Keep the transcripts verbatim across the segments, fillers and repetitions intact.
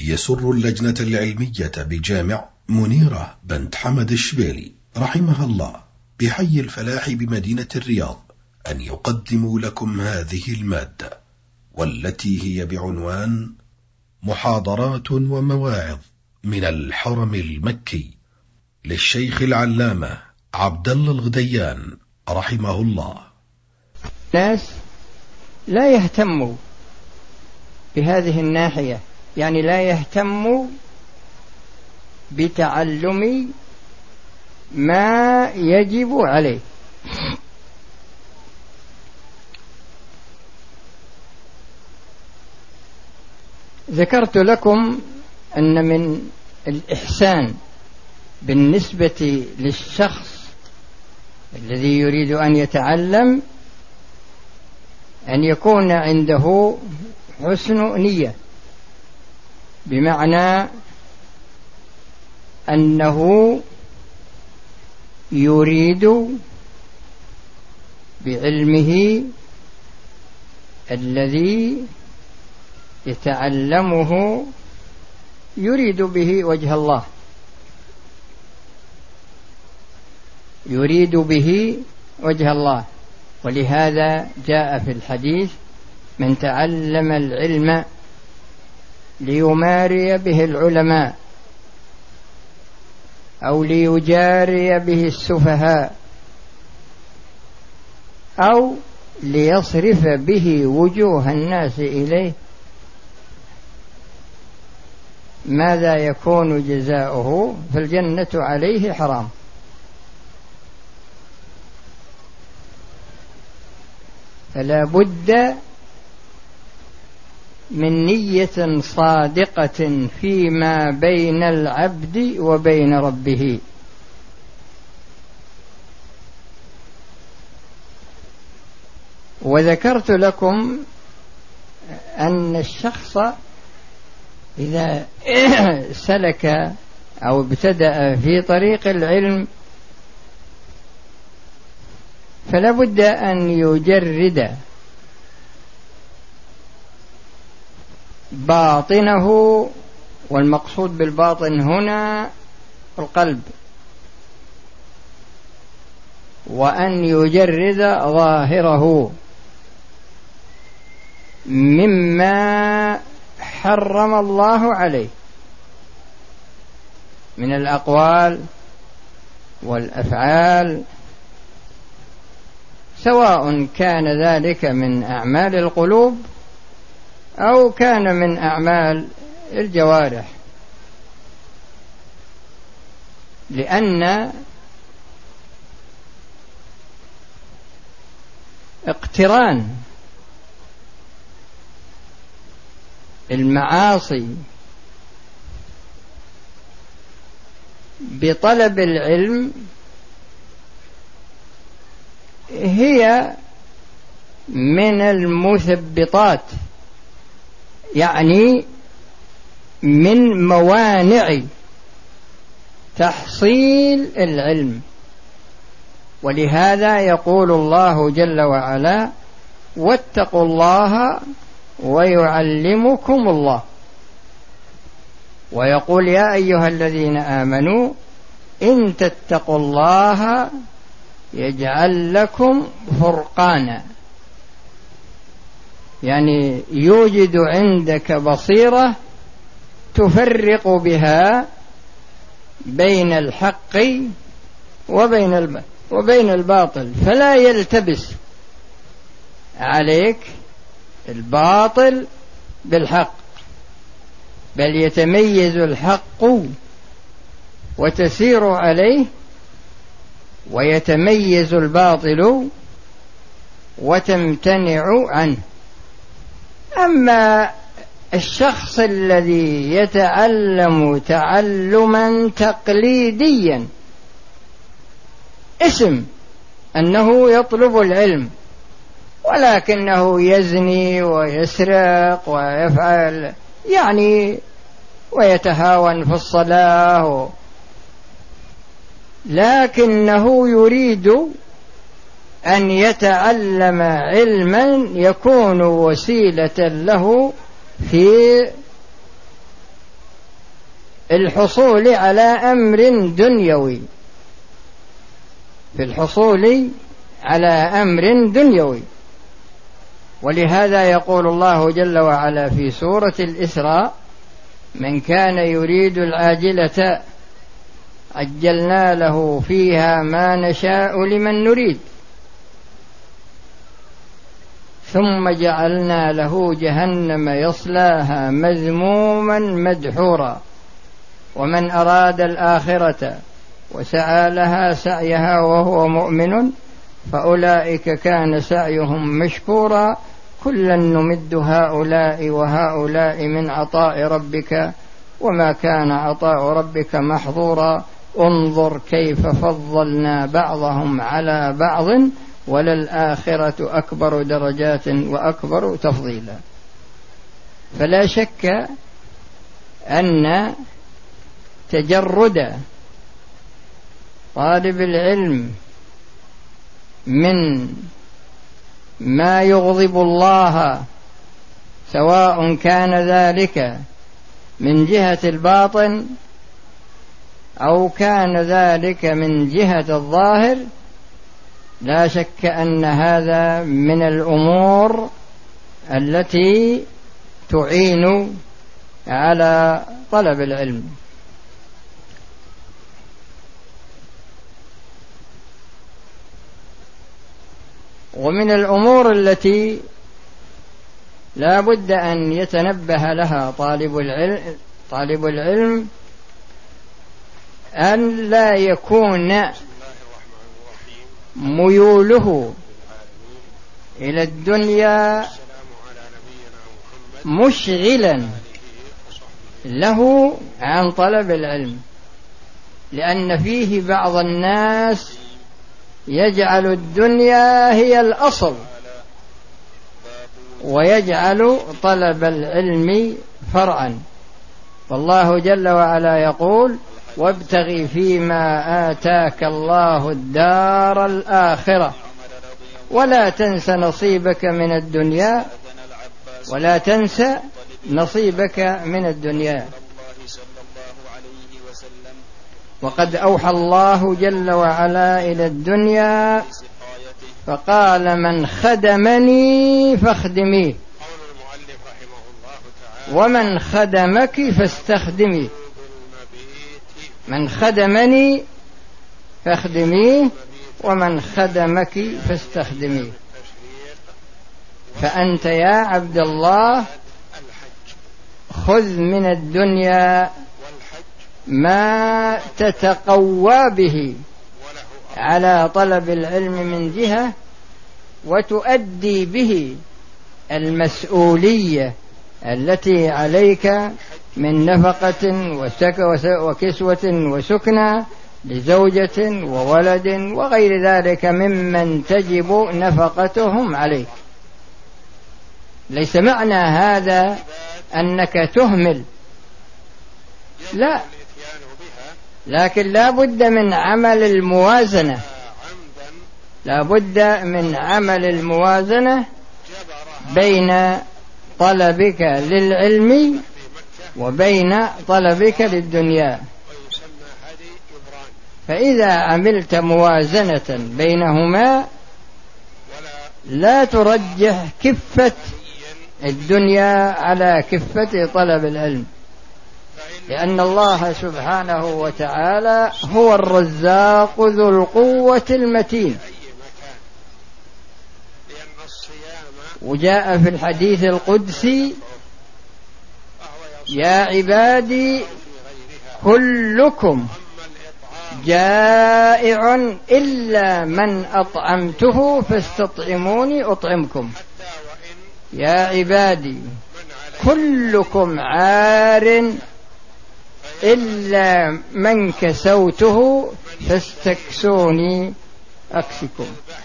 يسر اللجنة العلمية بجامع منيرة بنت حمد الشبيلي رحمها الله بحي الفلاح بمدينة الرياض أن يقدموا لكم هذه المادة، والتي هي بعنوان محاضرات ومواعظ من الحرم المكي للشيخ العلامة عبد الله الغديان رحمه الله. الناس لا يهتموا بهذه الناحية، يعني لا يهتموا بتعلم ما يجب عليه. ذكرت لكم أن من الإحسان بالنسبة للشخص الذي يريد أن يتعلم أن يكون عنده حسن نية، بمعنى أنه يريد بعلمه الذي يتعلمه يريد به وجه الله، يريد به وجه الله. ولهذا جاء في الحديث: من تعلم العلم ليماري به العلماء أو ليجاري به السفهاء أو ليصرف به وجوه الناس إليه، ماذا يكون جزاؤه؟ فالجنة عليه حرام. فلا بد من نية صادقة فيما بين العبد وبين ربه. وذكرت لكم أن الشخص إذا سلك أو ابتدأ في طريق العلم فلا بد أن يجرد باطنه، والمقصود بالباطن هنا القلب، وأن يجرد ظاهره مما حرم الله عليه من الأقوال والأفعال، سواء كان ذلك من أعمال القلوب أو كان من أعمال الجوارح، لأن اقتران المعاصي بطلب العلم هي من المثبطات، يعني من موانع تحصيل العلم. ولهذا يقول الله جل وعلا: واتقوا الله ويعلمكم الله. ويقول: يا أيها الذين آمنوا إن تتقوا الله يجعل لكم فرقانا، يعني يوجد عندك بصيرة تفرق بها بين الحق وبين وبين الباطل، فلا يلتبس عليك الباطل بالحق، بل يتميز الحق وتسير عليه، ويتميز الباطل وتمتنع عنه. أما الشخص الذي يتعلم تعلما تقليديا، اسم أنه يطلب العلم، ولكنه يزني ويسرق ويفعل يعني ويتهاون في الصلاة، لكنه يريد أن يتعلم علما يكون وسيلة له في الحصول على أمر دنيوي، في الحصول على أمر دنيوي. ولهذا يقول الله جل وعلا في سورة الإسراء: من كان يريد العاجلة عجلنا له فيها ما نشاء لمن نريد ثم جعلنا له جهنم يصلاها مذموما مدحورا ومن أراد الآخرة وسعى لها سعيها وهو مؤمن فأولئك كان سعيهم مشكورا كلا نمد هؤلاء وهؤلاء من عطاء ربك وما كان عطاء ربك محظورا انظر كيف فضلنا بعضهم على بعض وللآخرة أكبر درجات وأكبر تفضيلا. فلا شك أن تجرد طالب العلم من ما يغضب الله سواء كان ذلك من جهة الباطن أو كان ذلك من جهة الظاهر، لا شك أن هذا من الأمور التي تعين على طلب العلم. ومن الأمور التي لا بد أن يتنبه لها طالب العلم طالب العلم أن لا يكون ميوله إلى الدنيا مشغلا له عن طلب العلم، لأن فيه بعض الناس يجعل الدنيا هي الأصل ويجعل طلب العلم فرعا. والله جل وعلا يقول: وابتغ فيما آتاك الله الدار الآخرة ولا تنس نصيبك من الدنيا ولا تنس نصيبك من الدنيا. وقد أوحى الله جل وعلا إلى الدنيا فقال: من خدمني فاخدميه ومن خدمك فاستخدميه. من خدمني فاخدميه ومن خدمك فاستخدميه. فأنت يا عبد الله خذ من الدنيا ما تتقوى به على طلب العلم من جهة، وتؤدي به المسؤولية التي عليك من نفقة وكسوة وسكنى لزوجة وولد وغير ذلك ممن تجب نفقتهم عليك. ليس معنى هذا أنك تهمل، لا، لكن لا بد من عمل الموازنة، لا بد من عمل الموازنة بين طلبك للعلم وبين طلبك للدنيا. فإذا عملت موازنة بينهما لا ترجح كفة الدنيا على كفة طلب العلم، لأن الله سبحانه وتعالى هو الرزاق ذو القوة المتين. وجاء في الحديث القدسي: يا عبادي كلكم جائع إلا من أطعمته فاستطعموني أطعمكم. يا عبادي كلكم عار إلا من كسوته فاستكسوني أكسكم.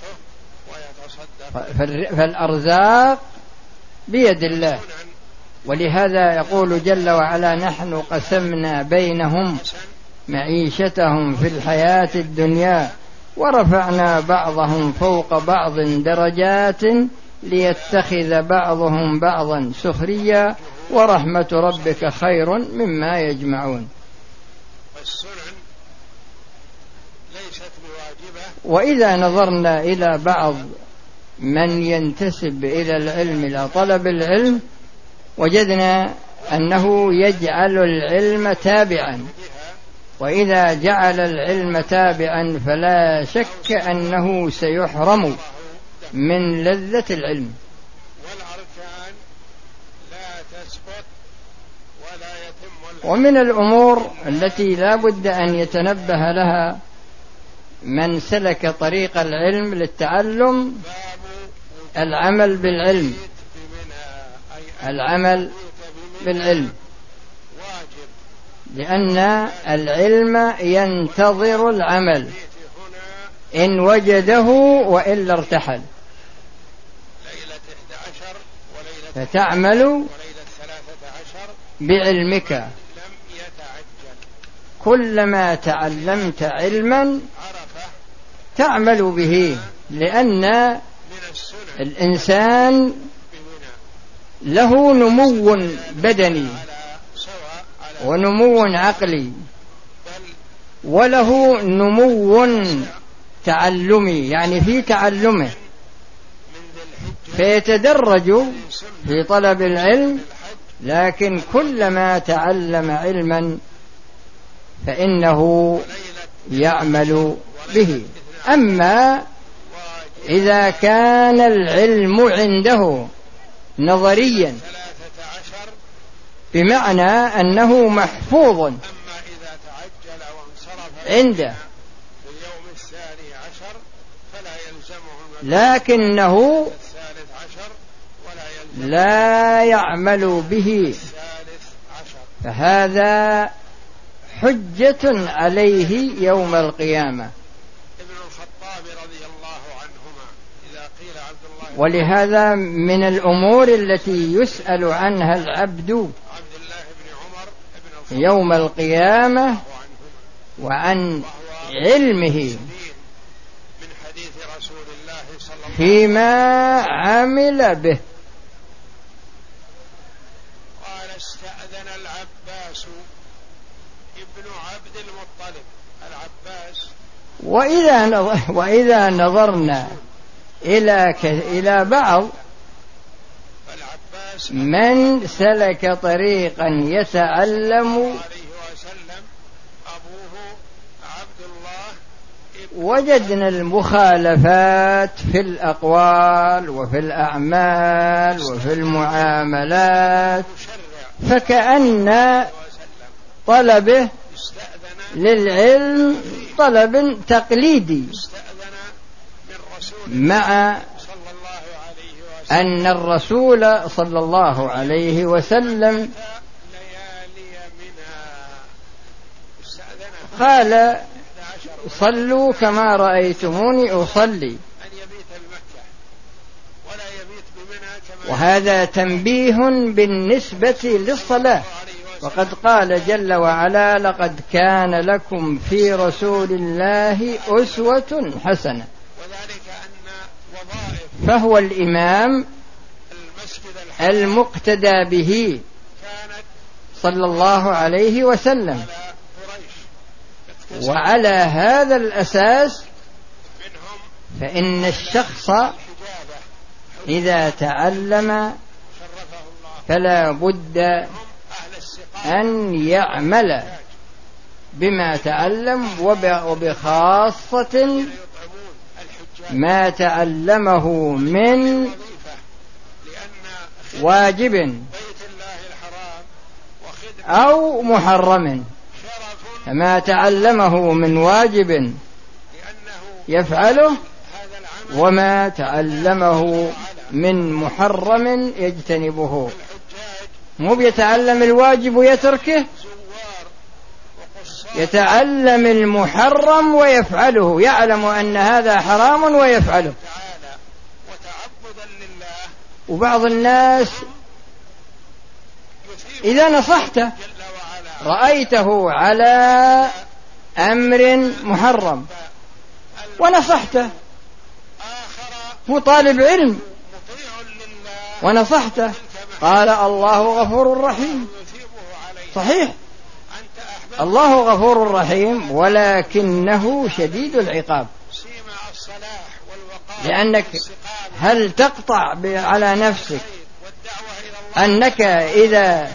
فالأرزاق بيد الله. ولهذا يقول جل وعلا: نحن قسمنا بينهم معيشتهم في الحياة الدنيا ورفعنا بعضهم فوق بعض درجات ليتخذ بعضهم بعضا سخريا ورحمة ربك خير مما يجمعون. السنن ليست بواجبة. وإذا نظرنا إلى بعض من ينتسب إلى العلم إلى طلب العلم وجدنا أنه يجعل العلم تابعا، وإذا جعل العلم تابعا فلا شك أنه سيحرم من لذة العلم. والأركان لا تسقط ولا يتم. ومن الأمور التي لا بد أن يتنبه لها من سلك طريق العلم للتعلم العمل بالعلم. العمل بالعلم لأن العلم ينتظر العمل إن وجده وإلا ارتحل. فتعمل بعلمك كلما تعلمت علما تعمل به، لأن الإنسان له نمو بدني ونمو عقلي وله نمو تعلمي، يعني في تعلمه، فيتدرج في طلب العلم، لكن كلما تعلم علما فإنه يعمل به. أما إذا كان العلم عنده نظريا بمعنى أنه محفوظ عنده لكنه لا يعمل به، فهذا حجة عليه يوم القيامة. ولهذا من الأمور التي يسأل عنها العبد يوم القيامة وعن علمه فيما عمل به. قال استأذن العباس ابن عبد المطلب العباس. وإذا وإذا نظرنا إلى إلى بعض من سلك طريقا يتعلم وجدنا المخالفات في الأقوال وفي الأعمال وفي المعاملات، فكأن طلبه للعلم طلب تقليدي، مع أن الرسول صلى الله عليه وسلم قال صلوا كما رأيتموني أصلي، وهذا تنبيه بالنسبة للصلاة. وقد قال جل وعلا لقد كان لكم في رسول الله أسوة حسنة، فهو الإمام المقتدى به صلى الله عليه وسلم. وعلى هذا الأساس فإن الشخص إذا تعلم فلا بد أن يعمل بما تعلم، وبخاصة ما تعلمه من واجب أو محرم. فما تعلمه من واجب يفعله، وما تعلمه من محرم يجتنبه. مو بيتعلم الواجب ويتركه، يتعلم المحرم ويفعله، يعلم أن هذا حرام ويفعله. وبعض الناس إذا نصحته رأيته على أمر محرم ونصحته، هو طالب علم ونصحته، قال الله غفور رحيم. صحيح، الله غفور رحيم ولكنه شديد العقاب. لأنك هل تقطع على نفسك أنك إذا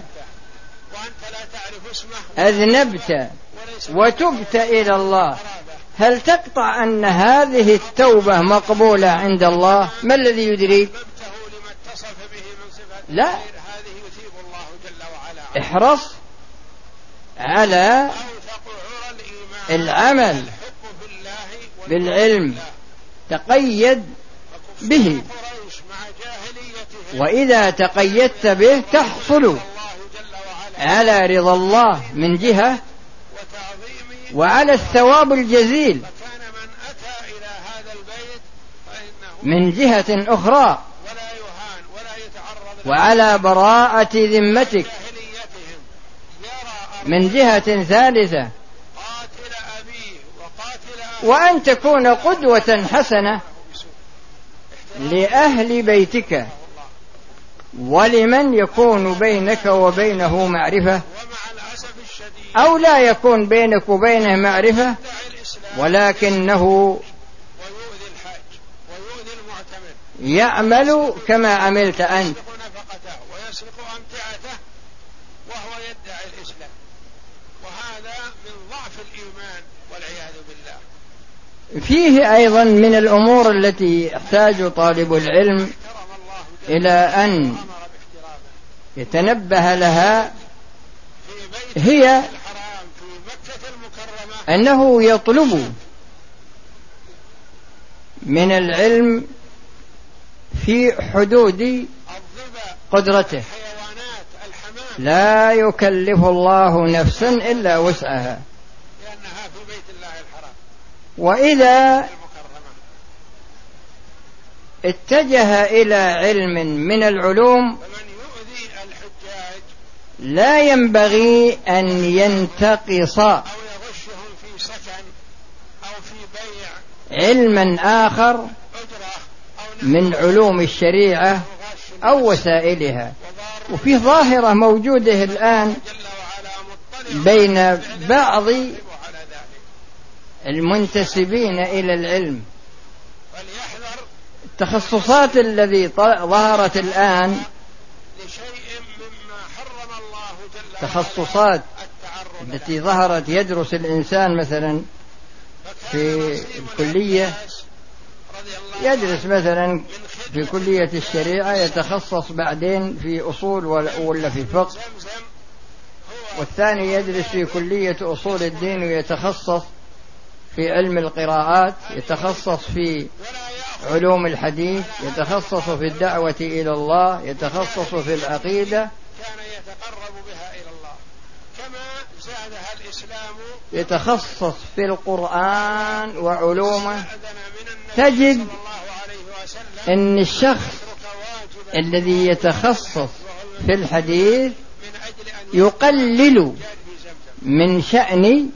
أذنبت وتبت إلى الله هل تقطع أن هذه التوبة مقبولة عند الله؟ ما الذي يدريك؟ لا، احرص على العمل بالعلم، تقيد به، وإذا تقيدت به تحصل على رضا الله من جهة وعلى الثواب الجزيل من جهة أخرى، وعلى براءة ذمتك من جهة ثالثة، وأن تكون قدوة حسنة لأهل بيتك ولمن يكون بينك وبينه معرفة أو لا يكون بينك وبينه معرفة ولكنه يعمل كما عملت أنت. وهو يدعي الإسلام، وهذا من ضعف الإيمان والعياذ بالله. فيه أيضا من الأمور التي يحتاج طالب العلم إلى أن يتنبه لها، هي أنه يطلب من العلم في حدود قدرته، لا يكلف الله نفسا إلا وسعها. وإذا اتجه إلى علم من العلوم لا ينبغي أن ينتقص علما آخر من علوم الشريعة أو وسائلها. وفي ظاهرة موجودة الآن بين بعض المنتسبين إلى العلم، التخصصات التي ظهرت الآن تخصصات التي ظهرت، يدرس الإنسان مثلا في الكلية، يدرس مثلا في كلية الشريعة يتخصص بعدين في أصول ولا في فقه، والثاني يدرس في كلية أصول الدين ويتخصص في علم القراءات، يتخصص في علوم الحديث، يتخصص في الدعوة إلى الله، يتخصص في العقيدة، يتخصص في القرآن وعلومه. تجد أن الشخص الذي يتخصص في الحديث يقلل من شأن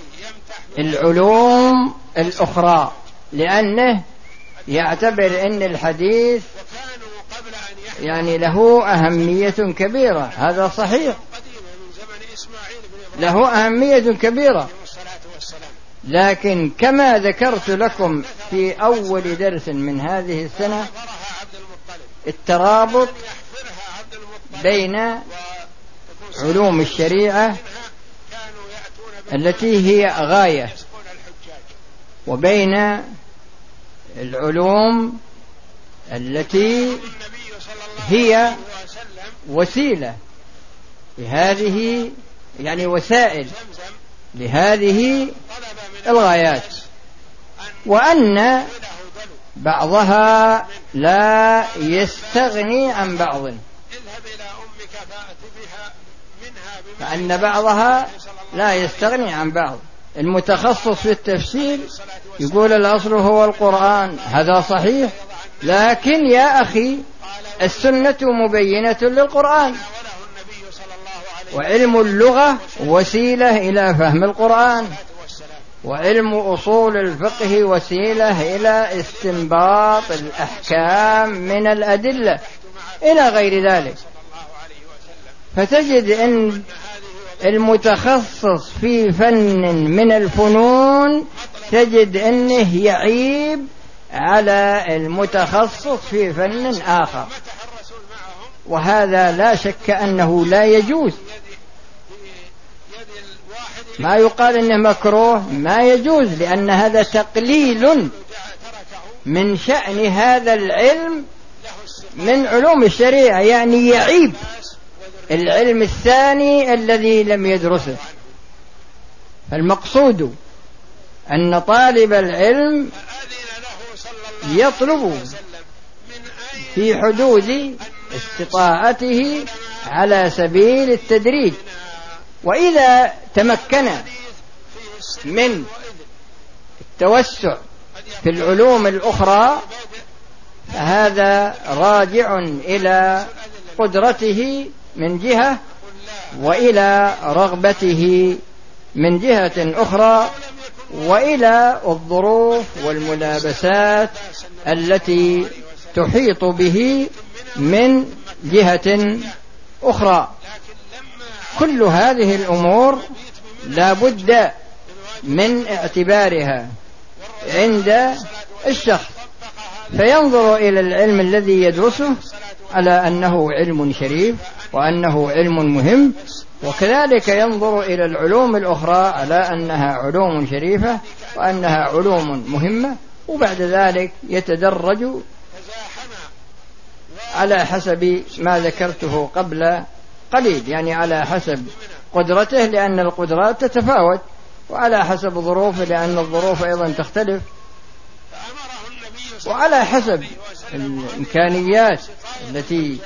العلوم الأخرى، لأنه يعتبر أن الحديث يعني له أهمية كبيرة. هذا صحيح، له أهمية كبيرة، لكن كما ذكرت لكم في أول درس من هذه السنة الترابط بين علوم الشريعة التي هي غاية وبين العلوم التي هي وسيلة لهذه، يعني وسائل لهذه الغايات، وأن بعضها لا يستغني عن بعض، فأن بعضها لا يستغني عن بعض. المتخصص في التفسير يقول الأصل هو القرآن، هذا صحيح، لكن يا أخي السنة مبينة للقرآن، وعلم اللغة وسيلة إلى فهم القرآن، وعلم أصول الفقه وسيلة إلى استنباط الأحكام من الأدلة إلى غير ذلك. فتجد أن المتخصص في فن من الفنون تجد أنه يعيب على المتخصص في فن آخر، وهذا لا شك أنه لا يجوز. ما يقال أنه مكروه، ما يجوز، لأن هذا تقليل من شأن هذا العلم من علوم الشريعة، يعني يعيب العلم الثاني الذي لم يدرسه. المقصود أن طالب العلم يطلب في حدود استطاعته على سبيل التدريج، وإذا تمكن من التوسع في العلوم الأخرى فهذا راجع إلى قدرته من جهة وإلى رغبته من جهة أخرى وإلى الظروف والملابسات التي تحيط به من جهة أخرى. كل هذه الأمور لا بد من اعتبارها عند الشخص، فينظر إلى العلم الذي يدرسه على أنه علم شريف وأنه علم مهم، وكذلك ينظر إلى العلوم الأخرى على أنها علوم شريفة وأنها علوم مهمة، وبعد ذلك يتدرج على حسب ما ذكرته قبل قليل، يعني على حسب قدرته لأن القدرات تتفاوت، وعلى حسب ظروفه لأن الظروف أيضا تختلف، وعلى حسب الإمكانيات التي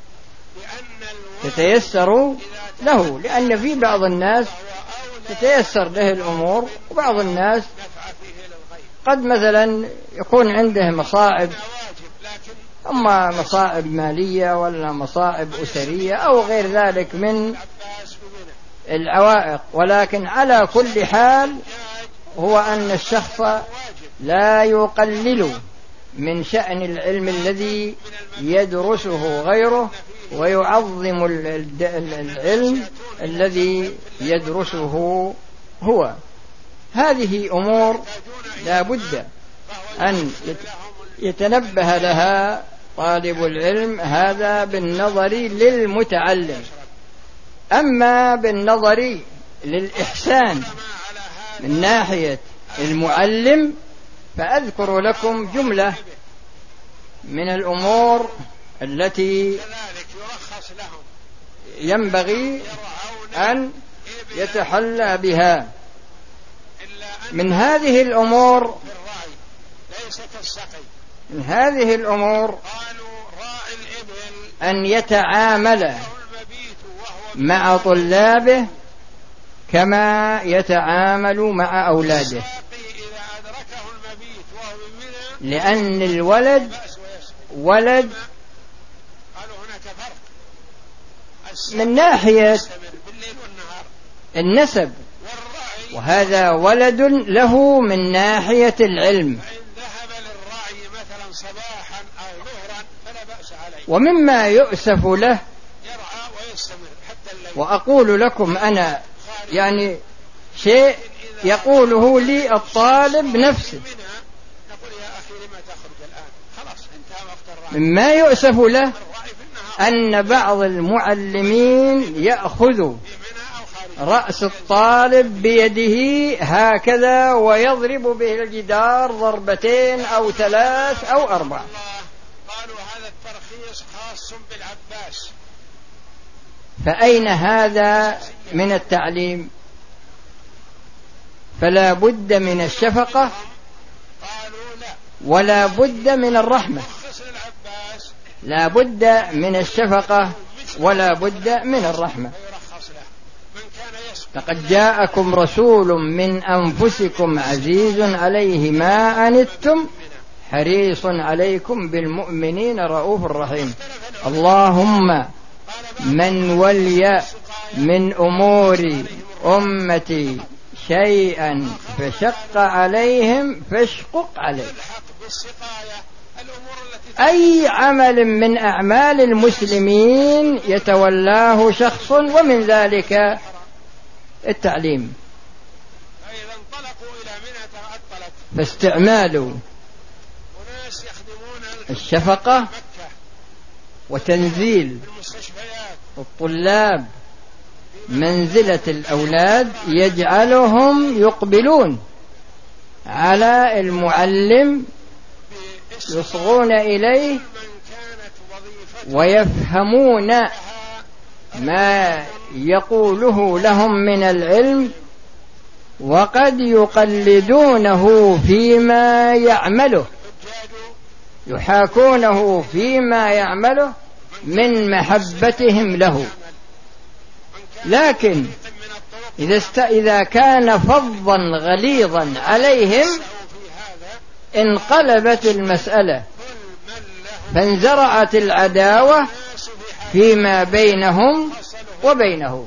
تتيسر له، لأن في بعض الناس تتيسر له الأمور وبعض الناس قد مثلا يكون عنده مصاعب، أما مصاعب مالية ولا مصاعب أسرية أو غير ذلك من العوائق. ولكن على كل حال هو أن الشخص لا يقلل من شأن العلم الذي يدرسه غيره ويعظم العلم الذي يدرسه هو. هذه أمور لا بد أن يتنبه لها طالب العلم، هذا بالنظر للمتعلم. أما بالنظر للإحسان من ناحية المعلم فأذكر لكم جملة من الأمور التي ينبغي أن يتحلى بها. من هذه الأمور من هذه الأمور أن يتعامل مع طلابه كما يتعامل مع أولاده، لأن الولد ولد من ناحية النسب، وهذا ولد له من ناحية العلم. ومما يؤسف له، وأقول لكم أنا يعني شيء يقوله لي الطالب نفسه، مما يؤسف له أن بعض المعلمين يأخذ رأس الطالب بيده هكذا ويضرب به الجدار ضربتين أو ثلاث أو أربع. قالوا هذا الترخيص خاص بالعباس. فأين هذا من التعليم؟ فلا بد من الشفقة ولا بد من الرحمة، لا بد من الشفقة ولا بد من الرحمة. لقد جاءكم رسول من أنفسكم عزيز عليه ما عنتم حريص عليكم بالمؤمنين رؤوف رحيم. اللهم من ولي من أمور أمتي شيئا فشق عليهم فاشقق عليه. أي عمل من أعمال المسلمين يتولاه شخص، ومن ذلك التعليم. فإذا انطلقوا إلى منى تعطلت، فاستعمالوا وناس يخدمون الشفقة وتنزيل الطلاب منزلة الأولاد يجعلهم يقبلون على المعلم، يصغون إليه ويفهمون ما يقوله لهم من العلم، وقد يقلدونه فيما يعمله، يحاكونه فيما يعمله من محبتهم له. لكن إذا, است... إذا كان فظا غليظا عليهم انقلبت المسألة، فانزرعت العداوة فيما بينهم وبينه،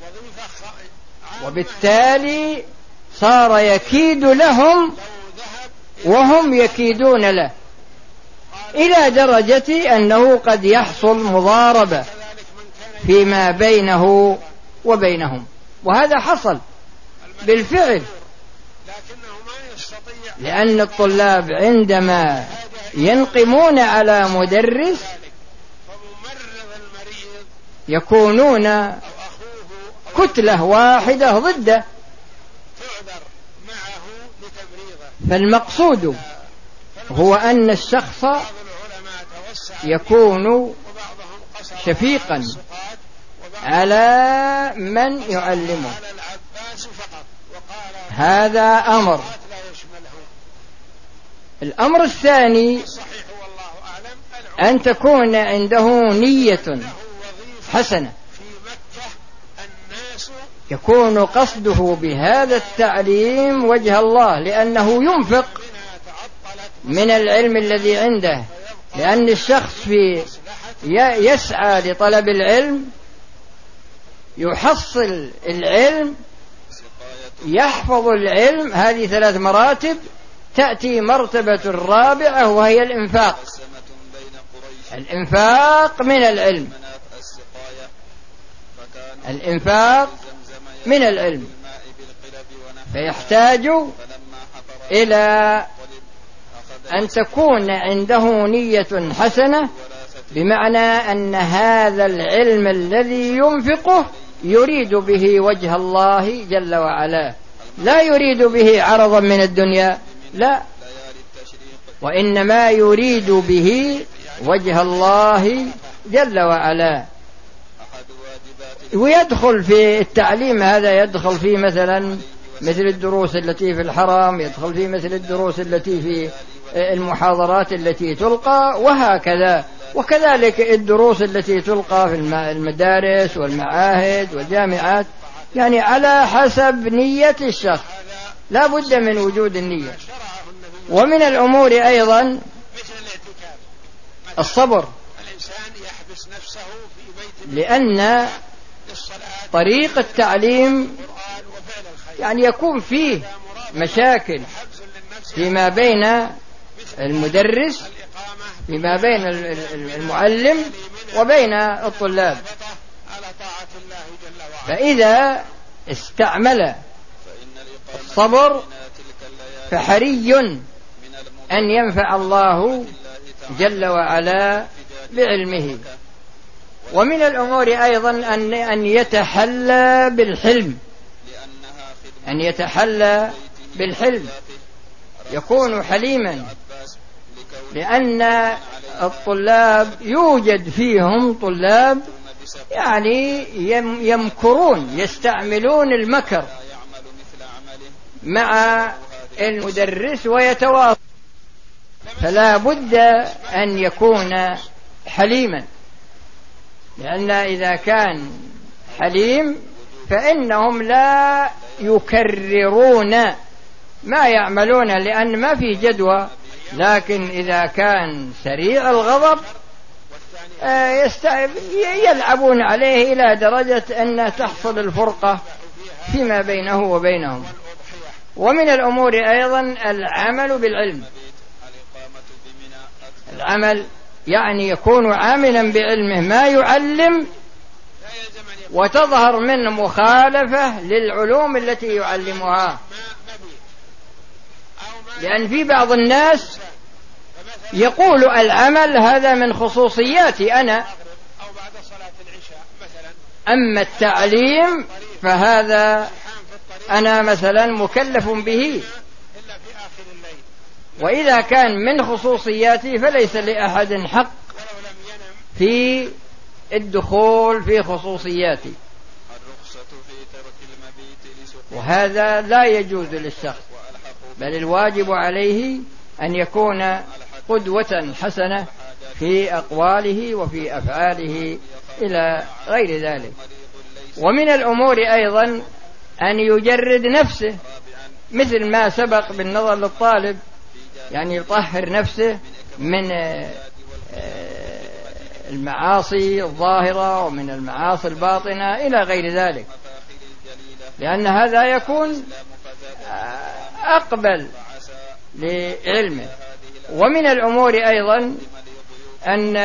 وبالتالي صار يكيد لهم وهم يكيدون له، إلى درجة أنه قد يحصل مضاربة فيما بينه وبينهم. وهذا حصل بالفعل، لأن الطلاب عندما ينقمون على مدرس يكونون كتلة واحدة ضده. فالمقصود هو أن الشخص يكون شفيقا على من يعلمه. هذا أمر. الأمر الثاني أن تكون عنده نية حسنة، يكون قصده بهذا التعليم وجه الله، لأنه ينفق من العلم الذي عنده، لأن الشخص في يسعى لطلب العلم، يحصل العلم، يحفظ العلم. هذه ثلاث مراتب، تأتي مرتبة الرابعة وهي الإنفاق. الإنفاق من العلم، الإنفاق من العلم، فيحتاج إلى أن تكون عنده نية حسنة، بمعنى أن هذا العلم الذي ينفقه يريد به وجه الله جل وعلا، لا يريد به عرضا من الدنيا، لا، وإنما يريد به وجه الله جل وعلا. ويدخل في التعليم هذا، يدخل فيه مثلا مثل الدروس التي في الحرم، يدخل فيه مثل الدروس التي في المحاضرات التي تلقى، وهكذا. وكذلك الدروس التي تلقى في المدارس والمعاهد والجامعات، يعني على حسب نية الشخص، لا بد من وجود النية. ومن الأمور أيضا الصبر، لأن طريق التعليم يعني يكون فيه مشاكل فيما بين المدرس، فيما بين المعلم وبين الطلاب. فإذا استعمل الصبر فحري أن ينفع الله جل وعلا بعلمه. ومن الأمور أيضا أن أن يتحلى بالحلم، أن يتحلى بالحلم، يكون حليما، لأن الطلاب يوجد فيهم طلاب يعني يمكرون، يستعملون المكر مع المدرس ويتواصل، فلا بد أن يكون حليما، لأن إذا كان حليم فإنهم لا يكررون ما يعملون، لأن ما في جدوى. لكن إذا كان سريع الغضب يلعبون عليه إلى درجة أن تحصل الفرقة فيما بينه وبينهم. ومن الأمور أيضا العمل بالعلم، العمل يعني يكون عاملا بعلمه ما يعلم، وتظهر من مخالفة للعلوم التي يعلمها. لأن في بعض الناس يقول العمل هذا من خصوصياتي أنا، أما التعليم فهذا أنا مثلا مكلف به، وإذا كان من خصوصياتي فليس لأحد حق في الدخول في خصوصياتي، وهذا لا يجوز للشخص، بل الواجب عليه أن يكون قدوة حسنة في أقواله وفي أفعاله إلى غير ذلك. ومن الأمور أيضا أن يجرد نفسه، مثل ما سبق بالنظر للطالب، يعني يطهر نفسه من المعاصي الظاهرة ومن المعاصي الباطنة إلى غير ذلك، لأن هذا يكون أقبل لعلمه. ومن الأمور أيضا أن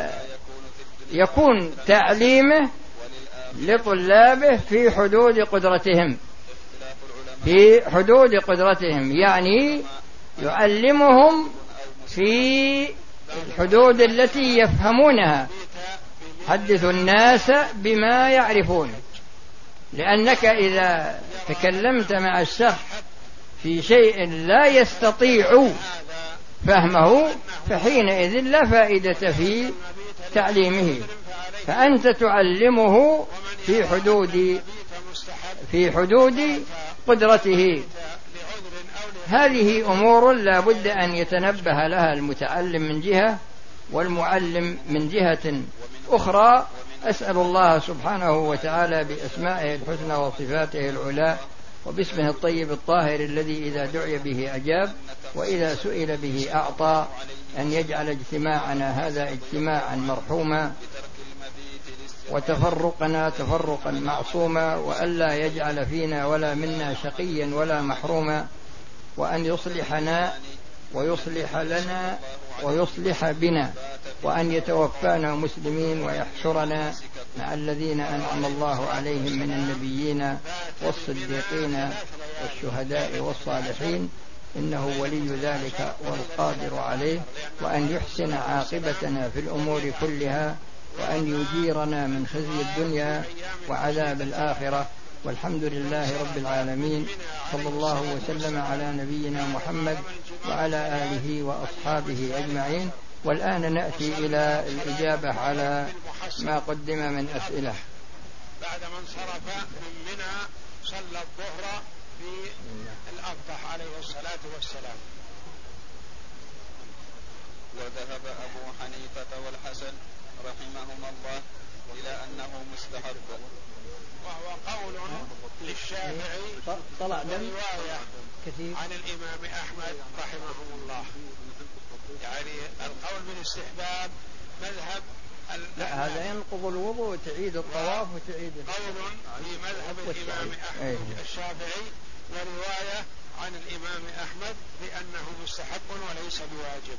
يكون تعليمه لطلابه في حدود قدرتهم، في حدود قدرتهم، يعني يعلمهم في الحدود التي يفهمونها. حدث الناس بما يعرفون، لأنك إذا تكلمت مع الشخص في شيء لا يستطيع فهمه فحينئذ لا فائدة في تعليمه، فأنت تعلمه في حدود في حدود قدرته. هذه أمور لا بد أن يتنبه لها المتعلم من جهة والمعلم من جهة أخرى. أسأل الله سبحانه وتعالى بأسمائه الحسنى وصفاته العلى وباسمه الطيب الطاهر الذي إذا دعي به أجاب وإذا سئل به أعطى، أن يجعل اجتماعنا هذا اجتماعا مرحوما، وتفرقنا تفرقا معصوما، وألا يجعل فينا ولا منا شقيا ولا محروما، وأن يصلحنا ويصلح لنا ويصلح بنا، وأن يتوفانا مسلمين ويحشرنا مع الذين أنعم الله عليهم من النبيين والصديقين والشهداء والصالحين، إنه ولي ذلك والقادر عليه، وأن يحسن عاقبتنا في الأمور كلها، وأن يجيرنا من خزي الدنيا وعذاب الآخرة، والحمد لله رب العالمين. صلى الله وسلم على نبينا محمد وعلى آله وأصحابه أجمعين. والآن نأتي إلى الإجابة على ما قدم من أسئلة. بعد ما انصرف من منى صلى الظهر في الأبطح عليه الصلاة والسلام. وذهب أبو حنيفة والحسن رحمهما الله إلى أنه مستحب، وهو قول للشافعي طلع رواية عن الإمام أحمد رحمه الله، يعني القول بالاستحباب مذهب. لا، هذا ينقض الوضوء وتعيد الطواف وتعيد. قول في مذهب الإمام أحمد الشافعي ورواية عن الإمام أحمد بأنه مستحب وليس بواجب.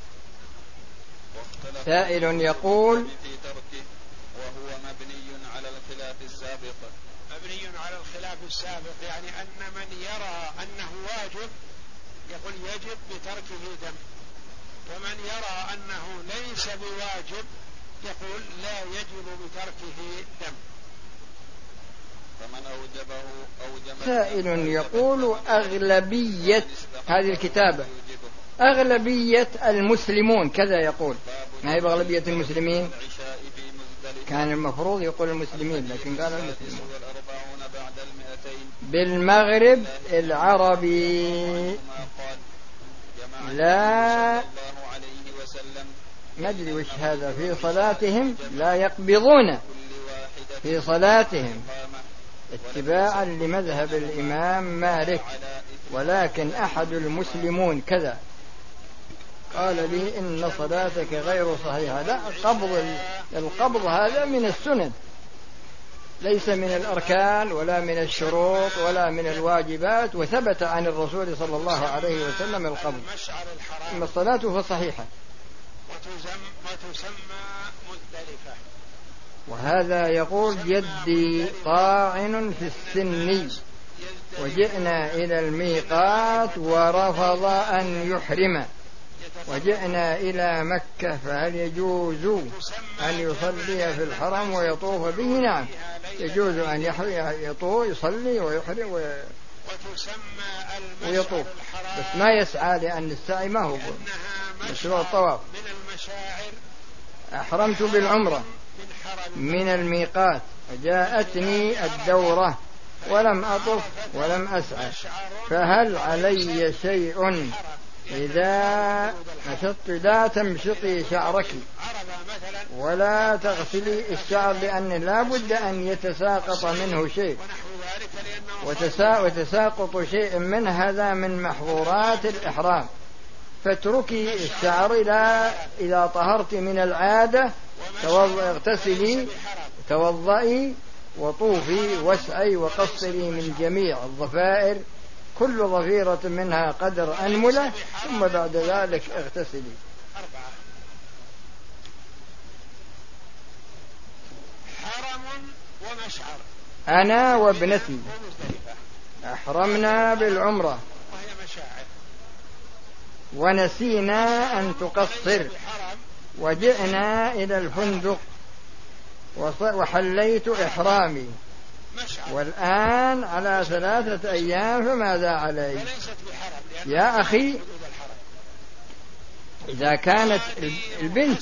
سائل يقول في تركه وهو مبني على الخلاف السابق. مبني على الخلاف السابق يعني أن من يرى أنه واجب يقول يجب بتركه دم، ومن يرى أنه ليس بواجب يقول لا يجب بتركه دم. فمن أوجبه أوجب. سائل يقول أغلبية هذه الكتابة أغلبية المسلمون كذا يقول، ما هي بأغلبية المسلمين؟ كان المفروض يقول المسلمين لكن قال المسلمون. بالمغرب العربي لا ندري وش هذا، في صلاتهم لا يقبضون في صلاتهم اتباعا لمذهب الإمام مالك، ولكن أحد المسلمون كذا قال لي إن صلاتك غير صحيحة. لا، قبض القبض هذا من السنن، ليس من الأركان ولا من الشروط ولا من الواجبات، وثبت عن الرسول صلى الله عليه وسلم القبض. أما الصلاة فصحيحة. وتسمى مزدلفة. وهذا يقول جدي طاعن في السن وجئنا إلى الميقات ورفض أن يحرم وجئنا إلى مكة فهل يجوز أن يصلي في الحرم ويطوف به؟ نعم يجوز أن يطوف يصلي ويحرم ويطوف، بس ما يسعى لأن السعي ما هو مشروع الطواف. أحرمت بالعمرة من الميقات وجاءتني الدورة ولم أطف ولم أسعى، فهل علي شيء إذا نشطت؟ لا تمشطي شعرك ولا تغسلي الشعر، لأن لا بد أن يتساقط منه شيء، وتساقط شيء من هذا من محظورات الإحرام، فاتركي الشعر إلى إذا طهرت من العادة اغتسلي توضئي وطوفي واسعي وقصري من جميع الضفائر، كل ضفيرة منها قدر أنملة، ثم بعد ذلك اغتسلي. حرم ومشعر. أنا وابنتي أحرمنا بالعمرة ونسينا أن تقصر وجئنا إلى الفندق وحليت إحرامي والآن على ثلاثة أيام، فماذا علي؟ يا أخي إذا كانت البنت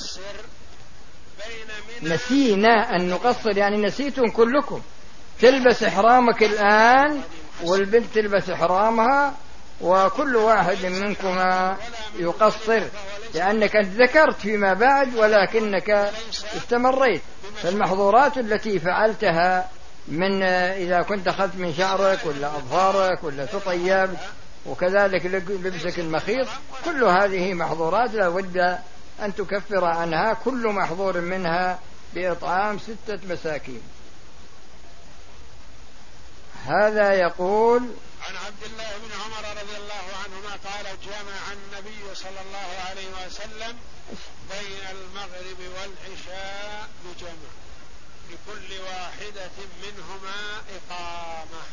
نسينا أن نقصر، يعني نسيتم كلكم، تلبس إحرامك الآن والبنت تلبس إحرامها وكل واحد منكما يقصر، لأنك ذكرت فيما بعد ولكنك استمريت. فالمحظورات التي فعلتها من إذا كنت أخذت من شعرك ولا أظفارك ولا تطيبت وكذلك لبسك المخيط، كل هذه محظورات لا بد أن تكفر عنها كل محظور منها بإطعام ستة مساكين. هذا يقول عن عبد الله بن عمر رضي الله عنهما قال جمع النبي صلى الله عليه وسلم بين المغرب والعشاء بجمع لكل واحدة منهما إقامة،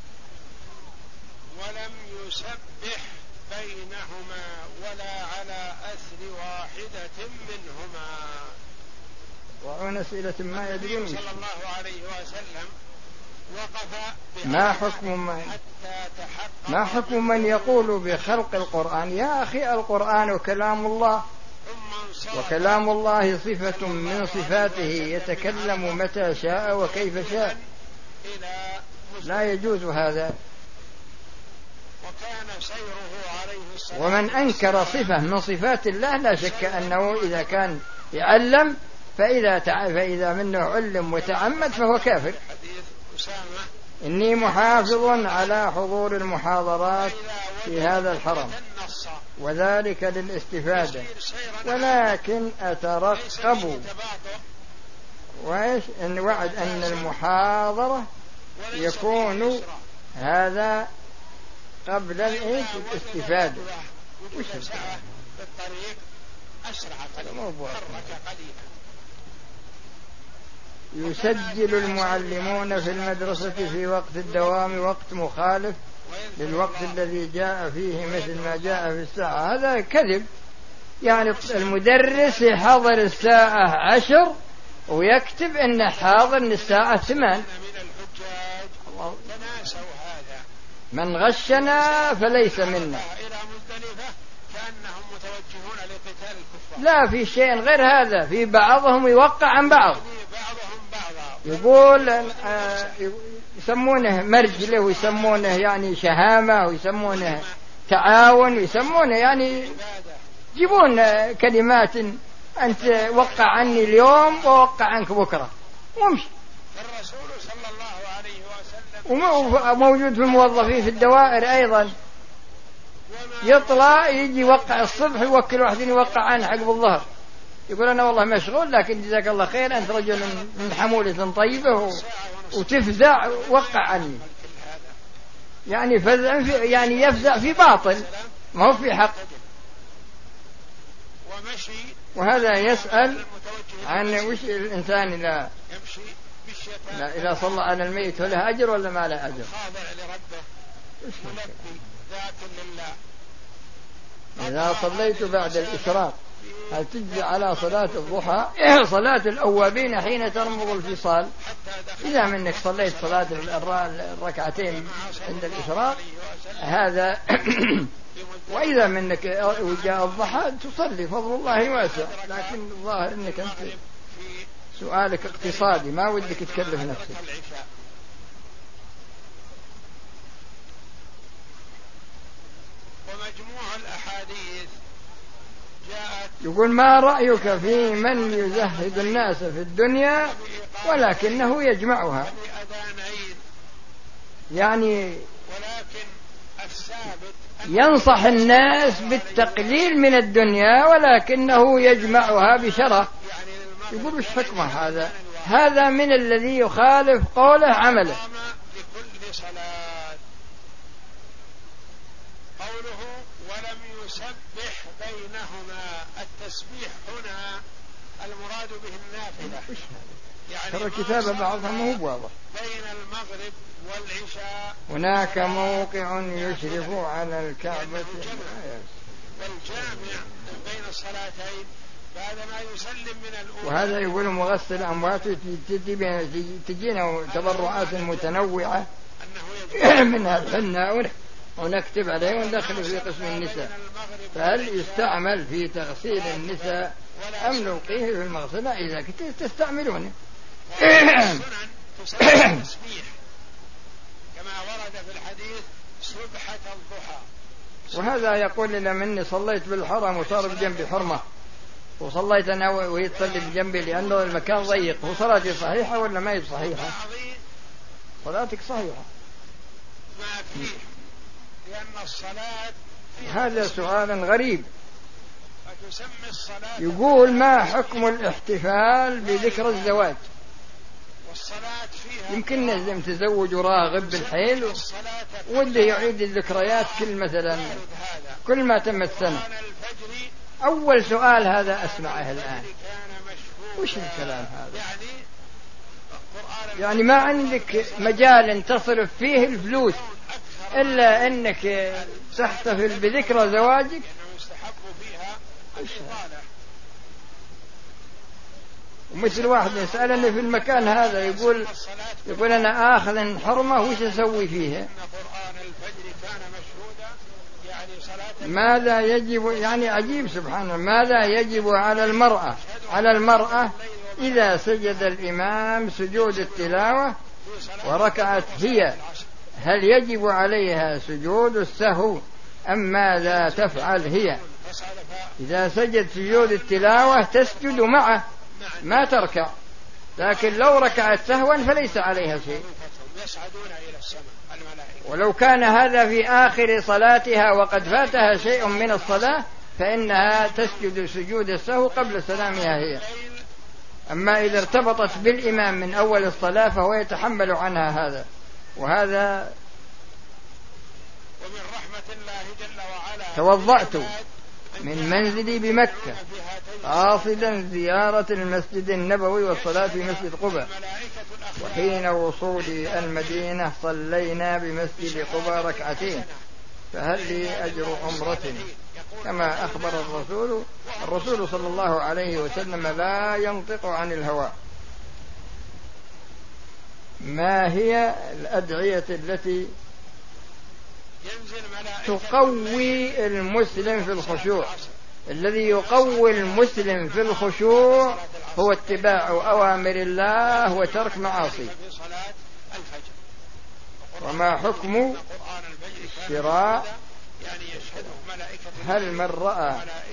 ولم يسبح بينهما ولا على أثر واحدة منهما. وعن أسئلة ما يدرون صلى الله عليه وسلم وقف ما حكم من ما حكم من يقول بخلق القرآن؟ يا أخي القرآن كلام الله، وكلام الله صفة من صفاته يتكلم متى شاء وكيف شاء، لا يجوز هذا. ومن أنكر صفة من صفات الله لا شك أنه إذا كان يعلم فإذا فإذا منه علم وتعمد فهو كافر. إني محافظ على حضور المحاضرات في هذا الحرم وذلك للاستفادة، ولكن أترقب وإيش إن وعد أن المحاضرة يكون هذا قبل الإيش الاستفادة. وش يسجل المعلمون في المدرسة في وقت الدوام وقت مخالف للوقت الذي جاء فيه مثل ما جاء في الساعة، هذا كذب. يعني المدرس يحضر الساعة عشر ويكتب إنه حاضر الساعة ثمان. من غشنا فليس منا. لا في شيء غير هذا، في بعضهم يوقع عن بعض، يقول يسمونه مرجله ويسمونه يعني شهامة ويسمونه تعاون ويسمونه يعني يجيبون كلمات أنت وقع عني اليوم ووقع عنك بكرة ومشي. الرسول صلى الله عليه وسلم وموجود في الموظفين في الدوائر أيضا، يطلع يجي يوقع الصبح يوكل واحد يوقع عنه عقب الظهر، يقول أنا والله مشغول لكن جزاك الله خير أنت رجل من حمولة طيبة وتفزع وقع عني. يعني فزع في يعني يفزع في باطل ما هو في حق. ومشي. وهذا يسأل عن وش الإنسان إذا يمشي إذا صلى على الميت له أجر ولا ما له أجر؟ خاضع لربه ملبي ذاك لله. إذا صليت بعد الإشراق هل تجزي على صلاة الضحى صلاة الأوابين حين ترمض الفصال؟ إذا منك صليت صلاة الركعتين عند الإشراق هذا وإذا منك وجاء الضحى تصلي، فضل الله واسع. لكن الظاهر أنك أنت سؤالك اقتصادي ما ودك تكلف نفسك. ومجموع الأحاديث جاءت. يقول ما رأيك في من يزهد الناس في الدنيا ولكنه يجمعها؟ يعني ولكن الثابت ينصح الناس بالتقليل من الدنيا ولكنه يجمعها بشرف. يقول وش حكمه هذا؟ هذا من الذي يخالف قوله عمله. لكل صلاة قوله ولم يسبح بينهما. التسبيح هنا المراد به النافلة، يعني ترى الكتابة بعضها مو واضح. بين المغرب والعشاء هناك موقع يشرف على الكعبة والجامع بين الصلاتين بعد ما يسلم من الأولى. وهذا يقول مغسل أموات تجينا تبرعات متنوعة منها الحنة ونكتب عليه وندخل في قسم النساء. فهل يستعمل في تغسيل النساء أم نلقيه في المغسلة إذا كنت تستعملونه؟ تسبيح كما ورد في الحديث سبحة الضحى. وهذا يقول إذا مني صليت بالحرم وصار بجنبي حرمة وصليت أنا وهي تصلي بجنبي لأنه المكان ضيق، وصلاتي صحيحة ولا ما هي صحيحة؟ صلاتك صحيحة. ما فيه لأن الصلاة هذا سؤال غريب. فتسمي الصلاة. يقول ما حكم الاحتفال بذكرى الزواج؟ والصلاة فيها يمكن لازم تزوج راغب بالحيل وده يعيد الذكريات كل مثلا كل ما تمت سنة. أول سؤال هذا أسمعه الآن، وش الكلام هذا؟ يعني ما عندك مجال تصرف فيه الفلوس إلا أنك تحتفل بذكرى زواجك. ومثل واحد يسألني في المكان هذا يقول يقول أنا آخذ حرمة وش أسوي فيها؟ ماذا يجب؟ يعني عجيب سبحان الله. ماذا يجب على المرأة على المرأة إذا سجد الإمام سجود التلاوة وركعت هي؟ هل يجب عليها سجود السهو أم ماذا تفعل هي؟ إذا سجد سجود التلاوة تسجد معه ما تركع، لكن لو ركعت سهوا فليس عليها شيء. ولو كان هذا في آخر صلاتها وقد فاتها شيء من الصلاة فإنها تسجد سجود السهو قبل سلامها هي. أما إذا ارتبطت بالإمام من أول الصلاة فهو يتحمل عنها هذا. وهذا ومن رحمة الله جل وعلا توضأت من منزلي بمكة قاصدا زيارة المسجد النبوي والصلاة في مسجد قباء، وحين وصولي المدينة صلينا بمسجد قباء ركعتين، فهل لي أجر عمرة كما أخبر الرسول الرسول صلى الله عليه وسلم لا ينطق عن الهوى. ما هي الأدعية التي تقوي المسلم في الخشوع؟ الذي يقوي المسلم في الخشوع هو اتباع أوامر الله وترك معاصيه. وما حكم الشراء؟ هل من رأى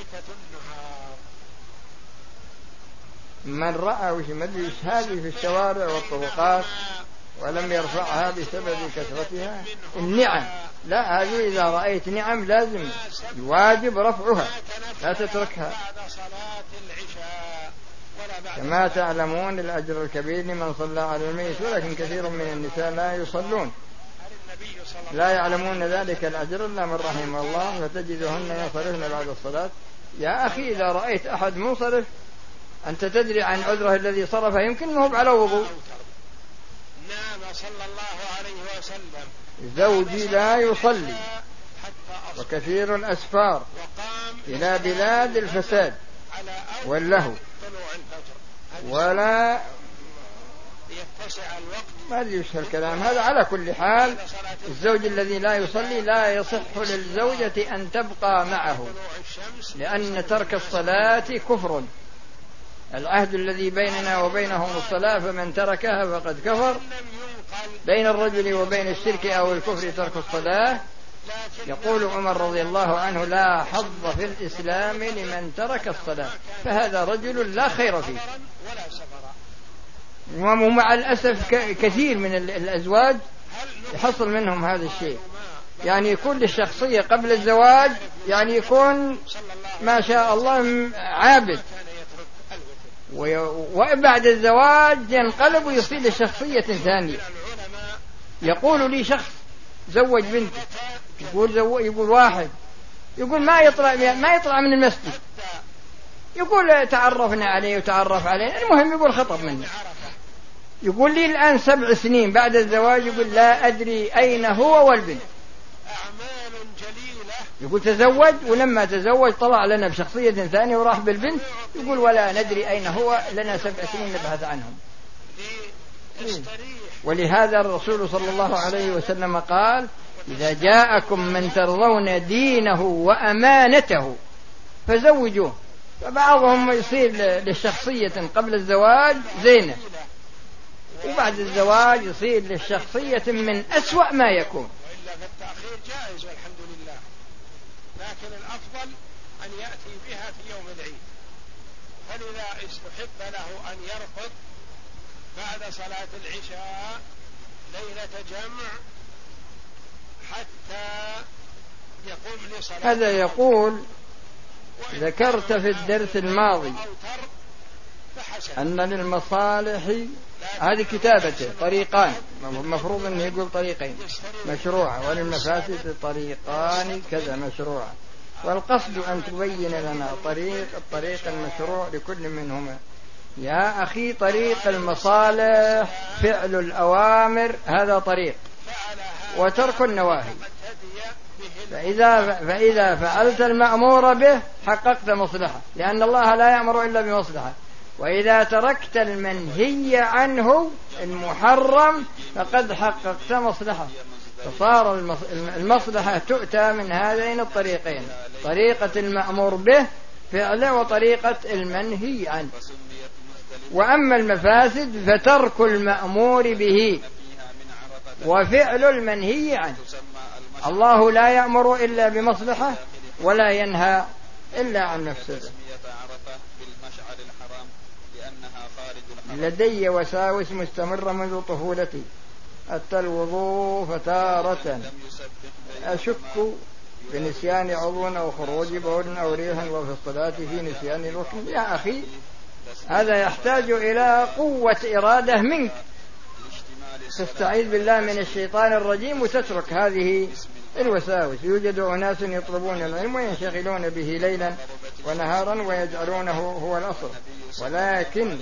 من رأى وش مدري هذه في الشوارع والطرقات ولم يرفعها بسبب كثرتها؟ النعم لا، هذه إذا رأيت نعم لازم الواجب رفعها لا تتركها. كما تعلمون الأجر الكبير لمن صلى على الميت، ولكن كثير من النساء لا يصلون لا يعلمون ذلك الأجر إلا من رحم الله، فتجدهن يصلون بعد الصلاة يا أخي إذا رأيت أحد منصرف أنت تدري عن عذره الذي صرفه، يمكن أنه على وضوء. نام صلى الله عليه وسلم زوجي لا يصلي وكثير الأسفار إلى بلاد الفساد واللهو ولا ما أدري وش الكلام هذا. على كل حال الزوج الذي لا يصلي لا يصح للزوجة أن تبقى معه، لأن ترك الصلاة كفر. العهد الذي بيننا وبينهم الصلاة، فمن تركها فقد كفر. بين الرجل وبين الشرك أو الكفر ترك الصلاة. يقول عمر رضي الله عنه: لا حظ في الإسلام لمن ترك الصلاة، فهذا رجل لا خير فيه. ومع الأسف كثير من الأزواج يحصل منهم هذا الشيء، يعني يكون للشخصية قبل الزواج يعني يكون ما شاء الله عابد، وبعد الزواج ينقلب ويصير لشخصية ثانية. يقول لي شخص زوج بنته، يقول زو... يقول واحد يقول ما يطلع ما يطلع من المسجد، يقول تعرفنا عليه وتعرف عليه، المهم يقول خطب منه. يقول لي الآن سبع سنين بعد الزواج يقول لا أدري أين هو والبنت. يقول تزوج، ولما تزوج طلع لنا بشخصية ثانية وراح بالبنت، يقول ولا ندري أين هو، لنا سبع سنين نبحث عنهم. ولهذا الرسول صلى الله عليه وسلم قال: إذا جاءكم من ترضون دينه وأمانته فزوجوه. فبعضهم يصير للشخصية قبل الزواج زينة، وبعد الزواج يصير للشخصية من أسوأ ما يكون. وإلا فالتأخير جائز والحمد لله، لكن الأفضل أن يأتي بها في يوم العيد. فلذا استحب له أن يرقد بعد صلاة العشاء ليلة جمع حتى يقوم لصلاة. هذا يقول: ذكرت في الدرس الماضي أن للمصالح، هذه كتابته، طريقان، مفروض أنه يقول طريقين مشروعة، وللمفاسد طريقان كذا مشروعة، والقصد أن تبين لنا طريق الطريق المشروع لكل منهما. يا أخي طريق المصالح فعل الأوامر، هذا طريق، وترك النواهي. فإذا, فإذا فعلت المأمور به حققت مصلحة، لأن الله لا يأمر إلا بمصلحة. وإذا تركت المنهي عنه المحرم فقد حققت مصلحة. فصار المصلحة تؤتى من هذين الطريقين: طريقة المأمور به فعله، وطريقة المنهي عنه. وأما المفاسد فترك المأمور به وفعل المنهي عنه. الله لا يأمر إلا بمصلحة ولا ينهى إلا عن مفسدة. لدي وساوس مستمرة منذ طفولتي، حتى الوضوء فتارة أشك بنسيان عضو أو خروج بول أو ريح، وفي الصلاة في نسيان الركن. يا أخي هذا يحتاج إلى قوة إرادة منك، تستعيذ بالله من الشيطان الرجيم وتترك هذه الوساوس. يوجد أناس يطلبون العلم وينشغلون به ليلا ونهارا ويجعلونه هو الأصل، ولكن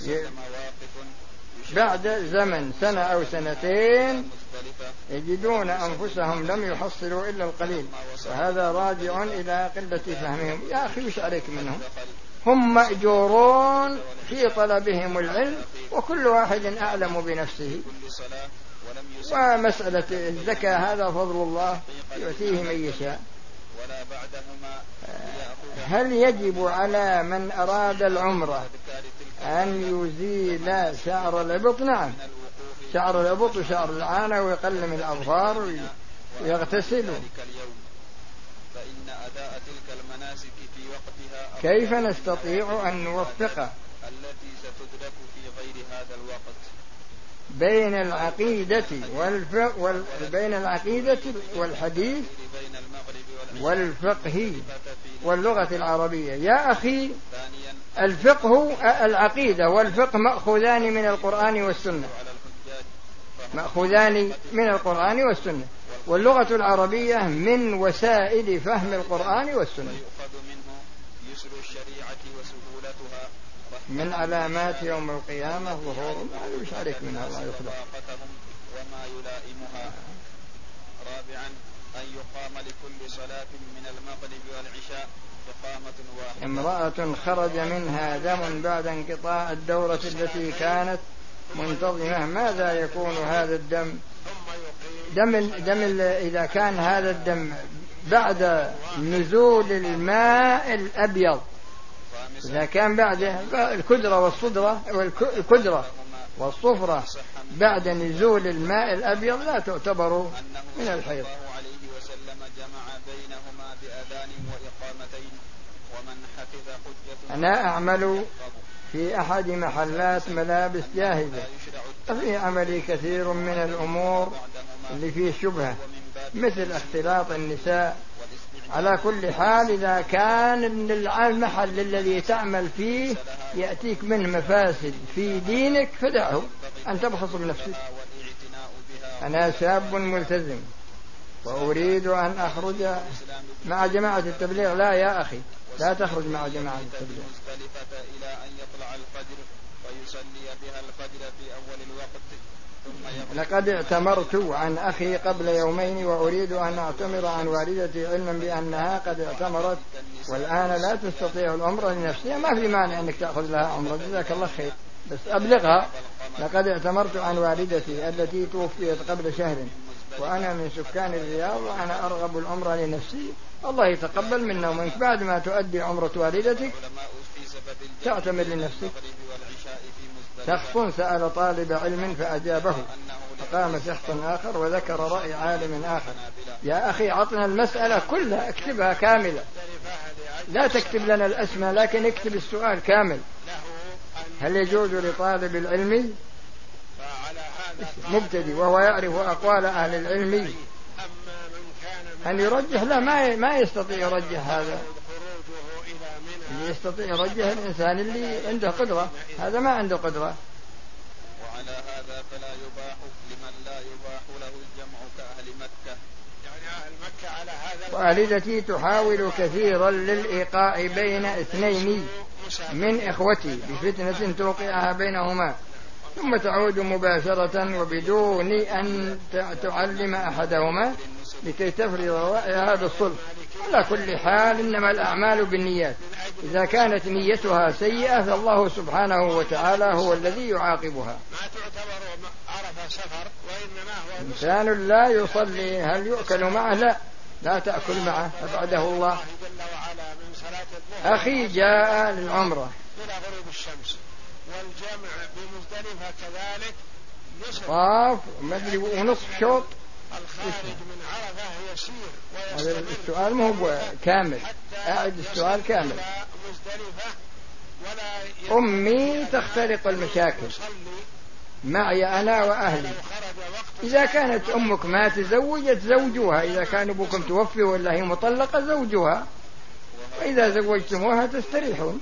بعد زمن سنة أو سنتين يجدون أنفسهم لم يحصلوا إلا القليل، وهذا راجع إلى قلة فهمهم. يا أخي وش عليك منهم؟ هم مأجورون في طلبهم العلم، وكل واحد أعلم بنفسه. ومسألة الزكاة هذا فضل الله يؤتيه من يشاء. هل يجب على من أراد العمرة أن يزيل شعر الإبط؟ نعم، شعر الإبط وشعر العانة، ويقلم الأظفار ويغتسل. كيف نستطيع أن نوفق بين العقيدة والفقه وال... بين العقيدة والحديث والفقه واللغة العربية؟ يا أخي الفقه العقيدة والفقه مأخوذان من القرآن والسنة، مأخوذان من القرآن والسنة، واللغة العربية من وسائل فهم القرآن والسنة. يسر الشريعة وسهولتها من علامات يوم القيامة ظهور ما يشارك منها الله يخلق وما يلائمها. رابعا أن يقام لكل صلاة من المغرب والعشاء إقامة واحدة. امرأة خرج منها دم بعد انقطاع الدورة التي كانت منتظمة، ماذا يكون هذا الدم؟ دم, دم إذا كان هذا الدم بعد نزول الماء الأبيض، إذا كان بعد الكدرة والصدرة والكدرة والصفرة بعد نزول الماء الأبيض لا تعتبر من الحيض. أنا أعمل في أحد محلات ملابس جاهزة، ففي عملي كثير من الأمور اللي فيه شبهة مثل اختلاط النساء. على كل حال إذا كان المحل الذي تعمل فيه يأتيك منه مفاسد في دينك فدعه، أن تبخص بنفسك. أنا شاب ملتزم وأريد أن أخرج مع جماعة التبليغ. لا يا أخي، لا تخرج مع جماعة التبليغ. لقد اعتمرت عن أخي قبل يومين وأريد أن أعتمر عن والدتي علما بأنها قد اعتمرت والآن لا تستطيع العمرة لنفسها. ما في مانع أنك تأخذ لها عمرة، جزاك الله خير، بس أبلغها. لقد اعتمرت عن والدتي التي توفيت قبل شهر وأنا من سكان الرياض وأنا أرغب العمرة لنفسي. الله يتقبل منا ومنك. بعد ما تؤدي عمرة والدتك تعتمر لنفسك. شخص سأل طالب علم فأجابه، فقام شخص آخر وذكر رأي عالم آخر. يا أخي عطنا المسألة كلها، اكتبها كاملة، لا تكتب لنا الأسماء لكن اكتب السؤال كامل. هل يجوز لطالب العلم مبتدئ وهو يعرف أقوال أهل العلم أن يرجح؟ لا، ما ما يستطيع يرجح. هذا اللي يستطيع يرجح الإنسان اللي عنده قدرة، هذا ما عنده قدرة. وعلى هذا فلا يباح لمن لا يباح له الجمع كأهل مكة، يعني أهل مكة على هذا. والدتي تحاول كثيرا للإيقاع بين اثنين من إخوتي بفتنة توقعها بينهما، ثم تعود مباشرة وبدون أن تعلم أحدهما لكي تفرض هذا الصلح. على كل حال إنما الأعمال بالنيات، إذا كانت نيتها سيئة فالله سبحانه وتعالى هو الذي يعاقبها. إنسان لا يصلي هل يؤكل معه؟ لا، لا تأكل معه، أبعده الله. أخي جاء للعمرة إلى غروب الشمس والجمع بمزدلفة كذلك طاف مدري ونصف شوط. الخارج من عرفة يسير هذا السؤال مو هو كامل، أعد السؤال كامل. أمي تختلق المشاكل معي أنا وأهلي. إذا كانت أمك ما تزوجت زوجوها، إذا كان أبوكم توفي ولا هي مطلقة زوجوها، وإذا زوجتموها تستريحون.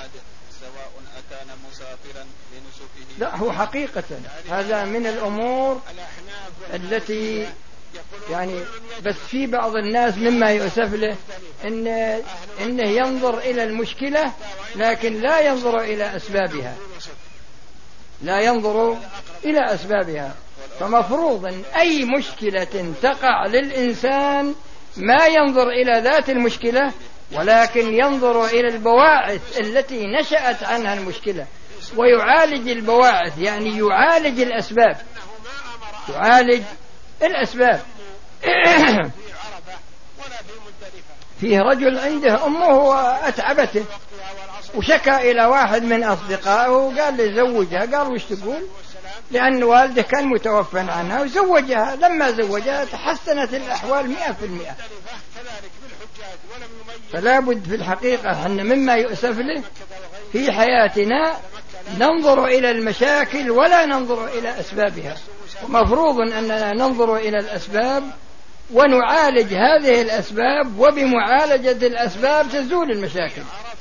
لا، هو حقيقة هذا من الأمور التي يعني بس في بعض الناس مما يؤسف له إن إنه ينظر إلى المشكلة لكن لا ينظر إلى أسبابها، لا ينظر إلى أسبابها. فمفروض أن أي مشكلة تقع للإنسان ما ينظر إلى ذات المشكلة ولكن ينظر إلى البواعث التي نشأت عنها المشكلة ويعالج البواعث، يعني يعالج الأسباب، يعالج الأسباب. فيه رجل عنده أمه وأتعبته وشكى إلى واحد من أصدقائه وقال لي زوجها. قال وش تقول؟ لأن والده كان متوفى عنها وزوجها. لما زوجها تحسنت الأحوال مئة في المئة. فلا بد في الحقيقة أن مما يؤسف له في حياتنا ننظر إلى المشاكل ولا ننظر إلى أسبابها. ومفروض أننا ننظر إلى الأسباب ونعالج هذه الأسباب، وبمعالجة الأسباب تزول المشاكل.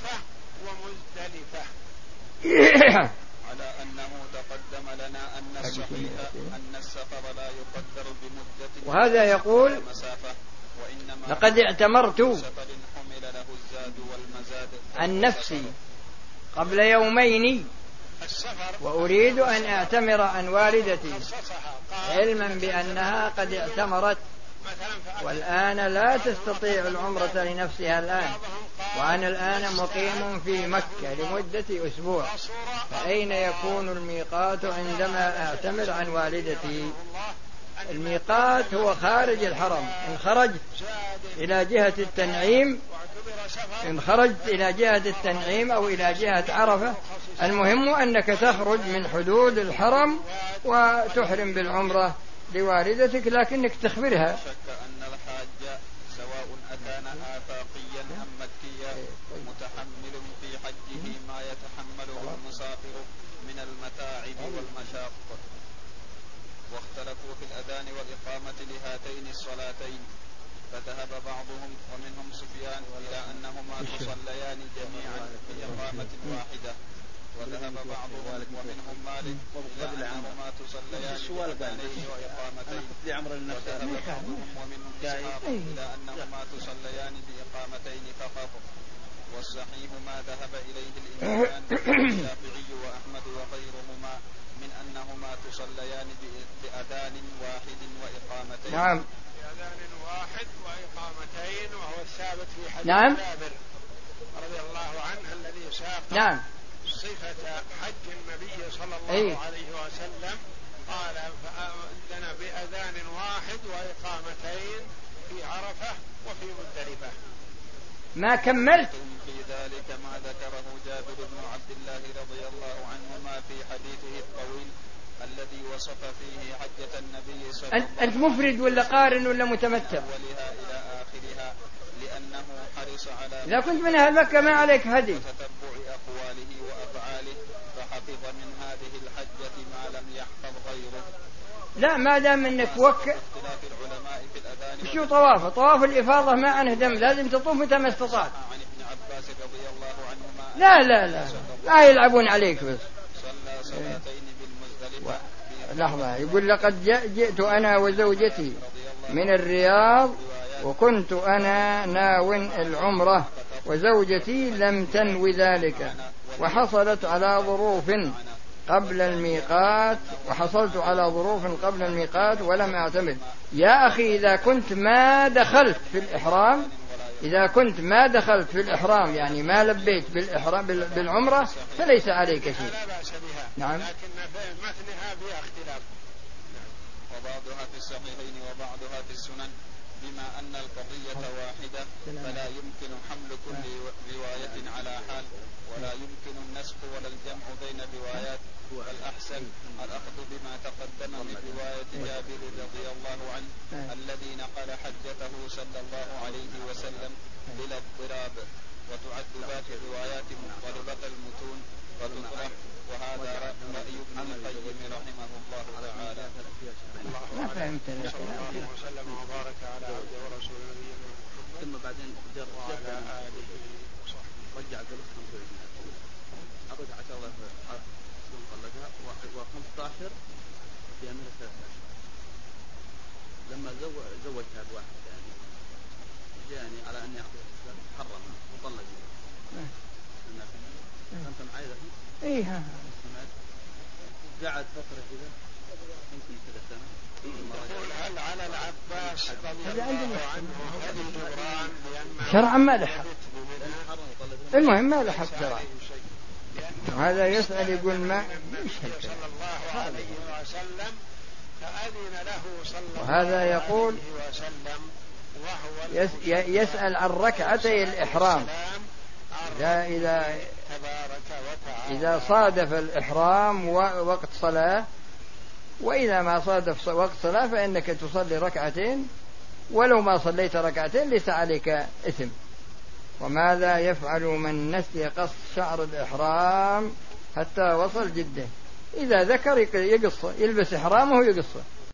على أنه تقدم لنا أن الصحيح أن السفر لا يقدر بمدة وهذا يقول لقد اعتمرت عن نفسي قبل يومين وأريد أن أعتمر عن والدتي علما بأنها قد اعتمرت والآن لا تستطيع العمرة لنفسها الآن، وأنا الآن مقيم في مكة لمدة أسبوع، فأين يكون الميقات عندما أعتمر عن والدتي؟ الميقات هو خارج الحرم. إن خرجت إلى جهة التنعيم إن خرجت إلى جهة التنعيم أو إلى جهة عرفة، المهم أنك تخرج من حدود الحرم وتحرم بالعمرة لوالدتك، لكنك تخبرها. شك أن الحاج سواء أكان آفاقيا أم مكيا متحمل في حجه ما يتحمله المسافر من المتاعب والمشاق. واختلفوا في الأذان والإقامة لهاتين الصلاتين، فذهب بعضهم ومنهم سفيان إلى أنهما تصليان جميعا بإقامة واحدة، وذهب بعضهم ومنهم مالك إلى أنهما تصليان بأذانين وإقامتين، وذهب بعضهم ومنهم إسحاق إلى أنهما تصليان بإقامتين فقط. والصحيح ما ذهب إليه الإمامان الشافعي وأحمد وغيرهما من أنهما تصليان بأذان واحد وإقامتين. نعم، بأذان واحد وإقامتين، وهو الثابت في حديث نعم. جابر رضي الله عنه الذي ساق نعم. صفة حج النبي صلى الله أيه. عليه وسلم، قال فأذن بأذان واحد وإقامتين في عرفة وفي مزدلفة. ما كملت في ذلك ما ذكره جابر بن عبد الله رضي الله عنهما في حديثه الطويل الذي وصف فيه حجة النبي صلى الله عليه وسلم. أنت مفرد ولا قارن ولا متمتع؟ ولها إلى آخرها، لأنه حرص على إذا كنت من أهل مكة ما عليك هدي وتتبع أقواله وأفعاله، فحفظ من هذه الحجة ما لم يحفظ غيره. لا، ما دام انك وك اختلاف العلماء في الأذان. شو طوافه؟ طواف الإفاضة ما عنه دم، لازم تطوف متى ما استطعت. عن ابن عباس رضي الله عنهما لا لا لا لا يلعبون عليك بس. صلى صلاتين بالمزدلفة. لحظة، يقول لقد جئت أنا وزوجتي من الرياض وكنت أنا ناو العمرة وزوجتي لم تنو ذلك، وحصلت على ظروف قبل الميقات وحصلت على ظروف قبل الميقات ولم أعتمد. يا أخي، إذا كنت ما دخلت في الإحرام إذا كنت ما دخلت في الإحرام يعني ما لبيت بالإحرام بالعمرة فليس عليك شيء. لا بأس بها. نعم. لكن متنها فيها اختلاف. وبعضها في الصحيحين وبعضها في السنن، بما أن القضية واحدة فلا يمكن حمل كل رواية على حال، ولا يمكن النسخ ولا الجمع بين الروايات. والأحسن الأخذ بما تقدم من رواية جابر رضي الله عنه الذي نقل حجته صلى الله عليه وسلم بلا اضطراب، وتعد باقي الروايات مضطربة المتون فتطرح. وهذا رأي ابن القيم رحمه الله تعالى. ما فهمت صلى الله وسلم وبارك على عبده ورسوله نبينا محمد ثم بعدين وعلى آله وصحبه. رجع قلتهم في أبد عشر طلقها وخمسة عشر في أمريكا ثلاثة عشر. لما زوجها بواحد يعني جاني على أن يأخذ حرم وطلق. أنت معي ذا؟ إيه ها. قعد فترة كذا يمكن كذا سنة. يقول هل على العباس رضي الله عنه هل الجبران لأن شرعا ما لحق، المهم ما لحق شرعا. هذا يسأل يقول ما صلى الله عليه وسلم فأذن له صلى الله وهذا يقول عليه وسلم وهو يس يسأل عن ركعتي الإحرام. إذا إذا إذا صادف الإحرام وقت صلاة، وإذا ما صادف وقت صلاة فإنك تصلي ركعتين، ولو ما صليت ركعتين ليس عليك إثم. وماذا يفعل من نسي قص شعر الإحرام حتى وصل جده؟ إذا ذكر يقصه، يلبس إحرامه ويقصه.